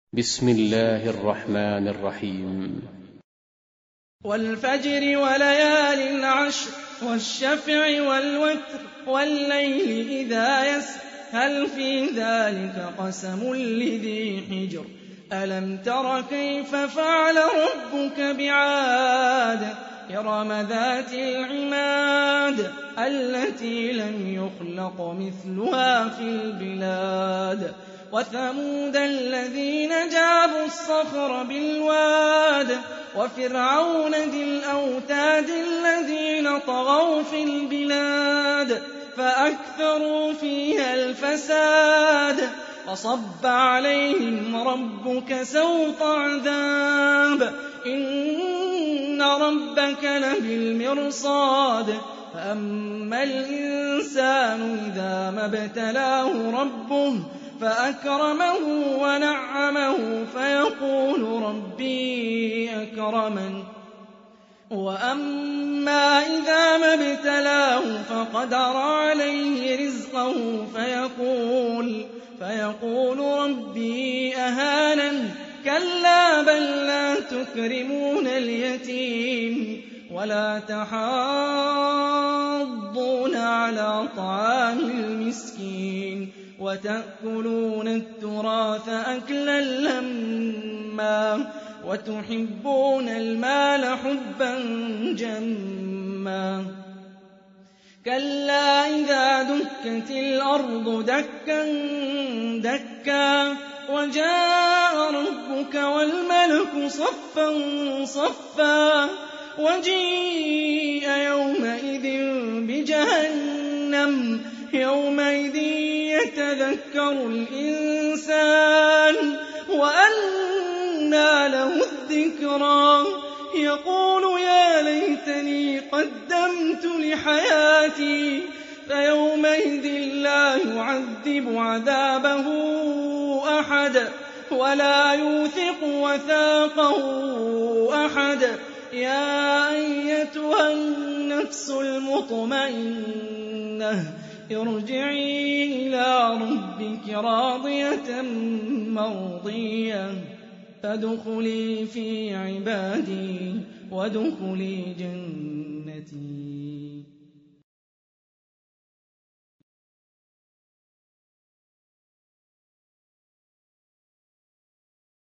بسم الله الرحمن الرحيم. والفجر وليال عشر والشفع والوتر والليل إذا يسر هل في ذلك قسم لذي حجر ألم تر كيف فعل ربك بعاد إرم ذات العماد التي لم يخلق مثلها في البلاد وثمود الذين جابوا الصخر بالواد وفرعون ذي الأوتاد الذين طغوا في البلاد فأكثروا فيها الفساد فصب عليهم ربك سوط عذاب إن ربك لبالمرصاد فأما الإنسان إذا ما ابتلاه ربه فأكرمه ونعمه فيقول ربي أكرمن وأما إذا ما ابتلاه فقدر عليه رزقه فيقول ربي أهانن كلا بل لا تكرمون اليتيم ولا تحاضون على طعام المسكين وتأكلون التراث أكلا لما وتحبون المال حبا جما كلا إذا دكت الأرض دكا دكا وجاء ربك والملك صفا صفا وجيء يومئذ بجهنم يومئذ يتذكر الإنسان وأنى له الذكرى يقول يا ليتني قدمت لحياتي فيومئذ لا يعذب عذابه أحد ولا يوثق وثاقه أحد يا أيتها النفس المطمئنة ارجعي إلى ربك راضية مرضية فادخلي في عبادي وادخلي جنتي.